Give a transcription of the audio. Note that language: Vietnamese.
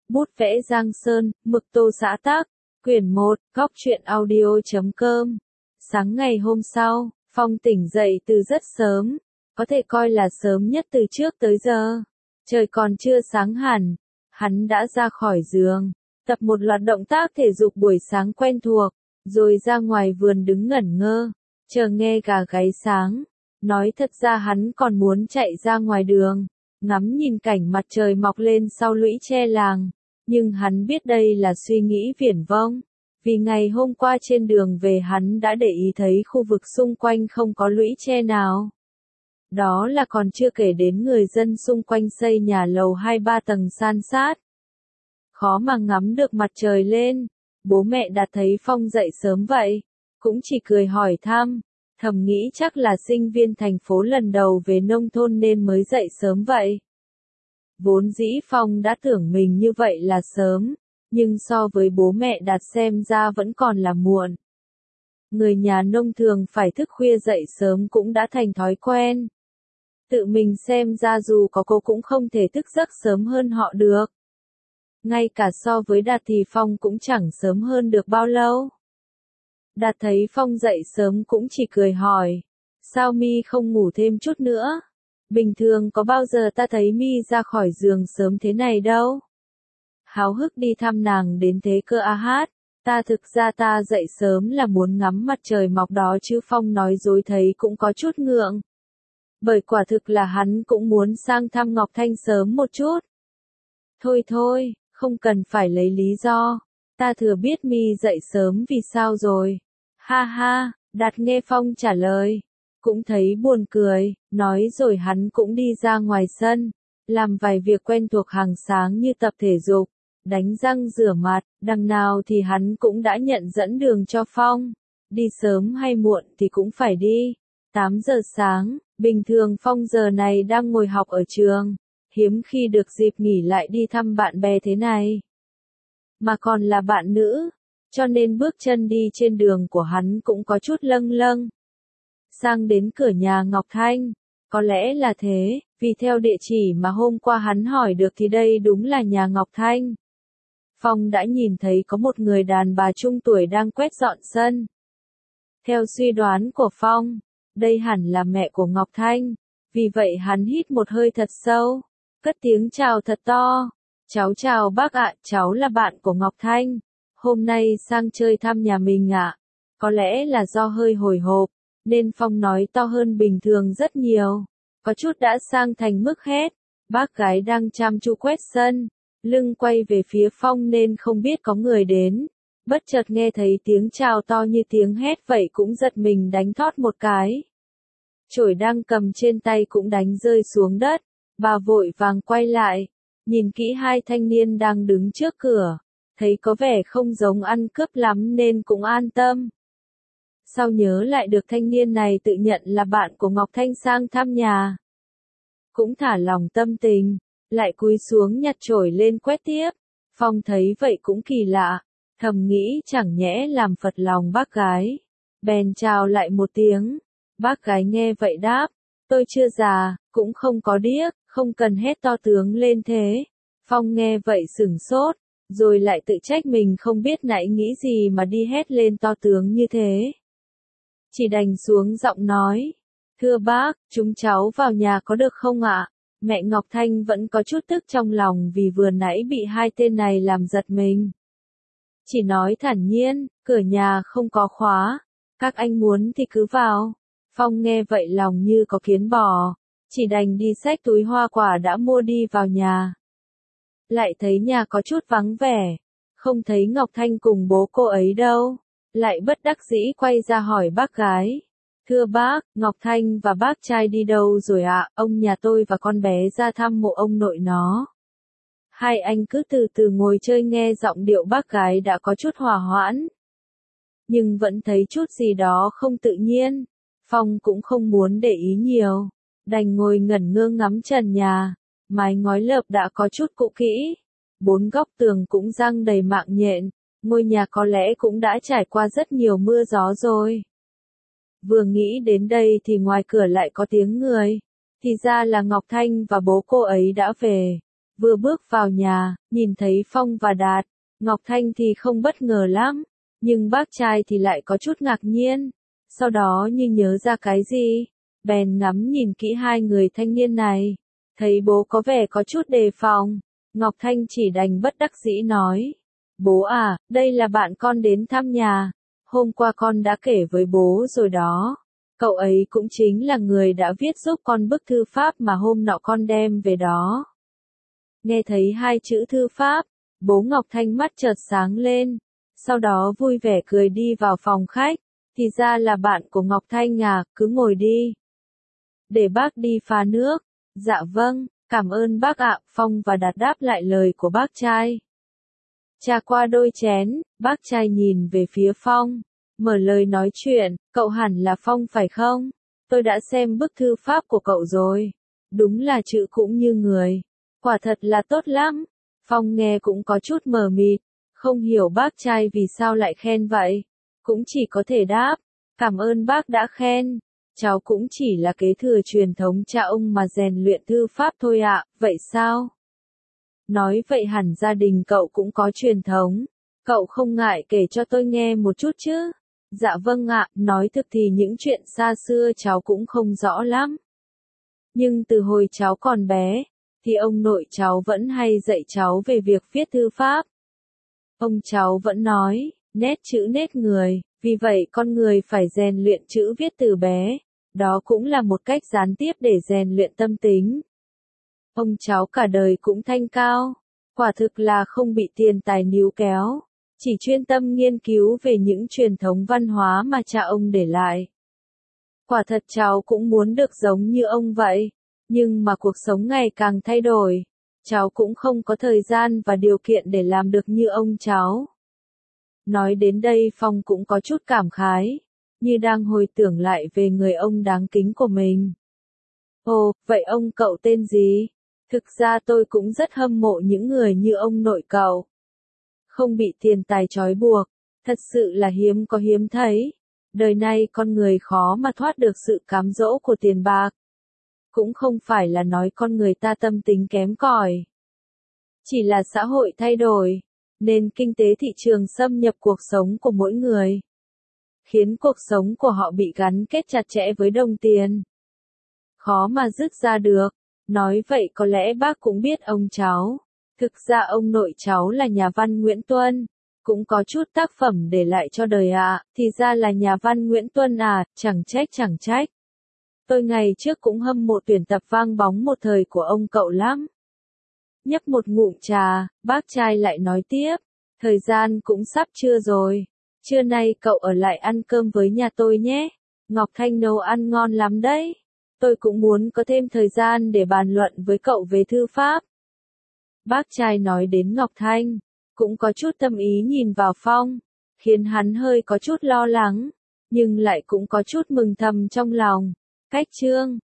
Bút vẽ Giang Sơn, mực tô xã tác, quyển 1, góc truyện audio.com. Sáng ngày hôm sau, Phong tỉnh dậy từ rất sớm, có thể coi là sớm nhất từ trước tới giờ. Trời còn chưa sáng hẳn, hắn đã ra khỏi giường, tập một loạt động tác thể dục buổi sáng quen thuộc, rồi ra ngoài vườn đứng ngẩn ngơ, chờ nghe gà gáy sáng. Nói thật ra hắn còn muốn chạy ra ngoài đường, ngắm nhìn cảnh mặt trời mọc lên sau lũy tre làng, nhưng hắn biết đây là suy nghĩ viển vông, vì ngày hôm qua trên đường về hắn đã để ý thấy khu vực xung quanh không có lũy tre nào. Đó là còn chưa kể đến người dân xung quanh xây nhà lầu 2-3 tầng san sát. Khó mà ngắm được mặt trời lên, bố mẹ đã thấy Phong dậy sớm vậy, cũng chỉ cười hỏi thăm, thầm nghĩ chắc là sinh viên thành phố lần đầu về nông thôn nên mới dậy sớm vậy. Vốn dĩ Phong đã tưởng mình như vậy là sớm, nhưng so với bố mẹ Đạt xem ra vẫn còn là muộn. Người nhà nông thường phải thức khuya dậy sớm cũng đã thành thói quen. Tự mình xem ra dù có cô cũng không thể thức giấc sớm hơn họ được. Ngay cả so với Đạt thì Phong cũng chẳng sớm hơn được bao lâu. Đạt thấy Phong dậy sớm cũng chỉ cười hỏi, sao mi không ngủ thêm chút nữa? Bình thường có bao giờ ta thấy mi ra khỏi giường sớm thế này đâu. Háo hức đi thăm nàng đến thế cơ a hát, ta thực ra ta dậy sớm là muốn ngắm mặt trời mọc đó chứ. Phong nói dối thấy cũng có chút ngượng. Bởi quả thực là hắn cũng muốn sang thăm Ngọc Thanh sớm một chút. Thôi thôi, không cần phải lấy lý do, ta thừa biết mi dậy sớm vì sao rồi. Ha ha, Đạt nghe Phong trả lời, cũng thấy buồn cười, nói rồi hắn cũng đi ra ngoài sân, làm vài việc quen thuộc hàng sáng như tập thể dục, đánh răng rửa mặt, đằng nào thì hắn cũng đã nhận dẫn đường cho Phong, đi sớm hay muộn thì cũng phải đi. 8 giờ sáng, bình thường Phong giờ này đang ngồi học ở trường, hiếm khi được dịp nghỉ lại đi thăm bạn bè thế này. Mà còn là bạn nữ, cho nên bước chân đi trên đường của hắn cũng có chút lâng lâng. Sang đến cửa nhà Ngọc Thanh, có lẽ là thế, vì theo địa chỉ mà hôm qua hắn hỏi được thì đây đúng là nhà Ngọc Thanh. Phong đã nhìn thấy có một người đàn bà trung tuổi đang quét dọn sân. Theo suy đoán của Phong, đây hẳn là mẹ của Ngọc Thanh, vì vậy hắn hít một hơi thật sâu, cất tiếng chào thật to. Cháu chào bác ạ, cháu là bạn của Ngọc Thanh, hôm nay sang chơi thăm nhà mình ạ. Có lẽ là do hơi hồi hộp, nên Phong nói to hơn bình thường rất nhiều, có chút đã sang thành mức hét. Bác gái đang chăm chú quét sân, lưng quay về phía Phong nên không biết có người đến, bất chợt nghe thấy tiếng chào to như tiếng hét vậy cũng giật mình đánh thót một cái. Chổi đang cầm trên tay cũng đánh rơi xuống đất, bà vội vàng quay lại, nhìn kỹ hai thanh niên đang đứng trước cửa, thấy có vẻ không giống ăn cướp lắm nên cũng an tâm. Sau nhớ lại được thanh niên này tự nhận là bạn của Ngọc Thanh sang thăm nhà, cũng thả lòng tâm tình, lại cúi xuống nhặt chổi lên quét tiếp. Phong thấy vậy cũng kỳ lạ, thầm nghĩ chẳng nhẽ làm phật lòng bác gái, bèn chào lại một tiếng. Bác gái nghe vậy đáp, tôi chưa già, cũng không có điếc, không cần hét to tướng lên thế. Phong nghe vậy sửng sốt, rồi lại tự trách mình không biết nãy nghĩ gì mà đi hét lên to tướng như thế. Chỉ đành xuống giọng nói, thưa bác, chúng cháu vào nhà có được không ạ? Mẹ Ngọc Thanh vẫn có chút tức trong lòng vì vừa nãy bị hai tên này làm giật mình. Chỉ nói thản nhiên, cửa nhà không có khóa, các anh muốn thì cứ vào. Phong nghe vậy lòng như có kiến bò, chỉ đành đi xách túi hoa quả đã mua đi vào nhà. Lại thấy nhà có chút vắng vẻ, không thấy Ngọc Thanh cùng bố cô ấy đâu, lại bất đắc dĩ quay ra hỏi bác gái. Thưa bác, Ngọc Thanh và bác trai đi đâu rồi ạ? Ông nhà tôi và con bé ra thăm mộ ông nội nó. Hai anh cứ từ từ ngồi chơi. Nghe giọng điệu bác gái đã có chút hòa hoãn, nhưng vẫn thấy chút gì đó không tự nhiên. Phong cũng không muốn để ý nhiều, đành ngồi ngẩn ngơ ngắm trần nhà, mái ngói lợp đã có chút cũ kỹ, bốn góc tường cũng răng đầy mạng nhện, ngôi nhà có lẽ cũng đã trải qua rất nhiều mưa gió rồi. Vừa nghĩ đến đây thì ngoài cửa lại có tiếng người, thì ra là Ngọc Thanh và bố cô ấy đã về. Vừa bước vào nhà, nhìn thấy Phong và Đạt, Ngọc Thanh thì không bất ngờ lắm, nhưng bác trai thì lại có chút ngạc nhiên. Sau đó như nhớ ra cái gì, bèn ngắm nhìn kỹ hai người thanh niên này, thấy bố có vẻ có chút đề phòng. Ngọc Thanh chỉ đành bất đắc dĩ nói, bố à, đây là bạn con đến thăm nhà, hôm qua con đã kể với bố rồi đó. Cậu ấy cũng chính là người đã viết giúp con bức thư pháp mà hôm nọ con đem về đó. Nghe thấy hai chữ thư pháp, bố Ngọc Thanh mắt chợt sáng lên, sau đó vui vẻ cười đi vào phòng khách. Thì ra là bạn của Ngọc Thanh à, cứ ngồi đi. Để bác đi pha nước. Dạ vâng, cảm ơn bác ạ. Phong và Đạt đáp lại lời của bác trai. Trà qua đôi chén, bác trai nhìn về phía Phong, mở lời nói chuyện, cậu hẳn là Phong phải không? Tôi đã xem bức thư pháp của cậu rồi. Đúng là chữ cũng như người. Quả thật là tốt lắm. Phong nghe cũng có chút mờ mịt, không hiểu bác trai vì sao lại khen vậy. Cũng chỉ có thể đáp, cảm ơn bác đã khen. Cháu cũng chỉ là kế thừa truyền thống cha ông mà rèn luyện thư pháp thôi ạ, vậy sao? Nói vậy hẳn gia đình cậu cũng có truyền thống. Cậu không ngại kể cho tôi nghe một chút chứ? Dạ vâng ạ, nói thực thì những chuyện xa xưa cháu cũng không rõ lắm. Nhưng từ hồi cháu còn bé, thì ông nội cháu vẫn hay dạy cháu về việc viết thư pháp. Ông cháu vẫn nói, nét chữ nét người, vì vậy con người phải rèn luyện chữ viết từ bé. Đó cũng là một cách gián tiếp để rèn luyện tâm tính. Ông cháu cả đời cũng thanh cao, quả thực là không bị tiền tài níu kéo, chỉ chuyên tâm nghiên cứu về những truyền thống văn hóa mà cha ông để lại. Quả thật cháu cũng muốn được giống như ông vậy, nhưng mà cuộc sống ngày càng thay đổi, cháu cũng không có thời gian và điều kiện để làm được như ông cháu. Nói đến đây Phong cũng có chút cảm khái, như đang hồi tưởng lại về người ông đáng kính của mình. Ồ, vậy ông cậu tên gì? Thực ra tôi cũng rất hâm mộ những người như ông nội cậu. Không bị tiền tài trói buộc, thật sự là hiếm có hiếm thấy. Đời này con người khó mà thoát được sự cám dỗ của tiền bạc. Cũng không phải là nói con người ta tâm tính kém cỏi. Chỉ là xã hội thay đổi, nên kinh tế thị trường xâm nhập cuộc sống của mỗi người, khiến cuộc sống của họ bị gắn kết chặt chẽ với đồng tiền. Khó mà dứt ra được. Nói vậy có lẽ bác cũng biết ông cháu. Thực ra ông nội cháu là nhà văn Nguyễn Tuân, cũng có chút tác phẩm để lại cho đời ạ. Thì ra là nhà văn Nguyễn Tuân à, chẳng trách chẳng trách. Tôi ngày trước cũng hâm mộ tuyển tập vang bóng một thời của ông cậu lắm. Nhấp một ngụm trà, bác trai lại nói tiếp. Thời gian cũng sắp trưa rồi. Trưa nay cậu ở lại ăn cơm với nhà tôi nhé. Ngọc Thanh nấu ăn ngon lắm đấy. Tôi cũng muốn có thêm thời gian để bàn luận với cậu về thư pháp. Bác trai nói đến Ngọc Thanh, cũng có chút tâm ý nhìn vào Phong, khiến hắn hơi có chút lo lắng, nhưng lại cũng có chút mừng thầm trong lòng. Cách chương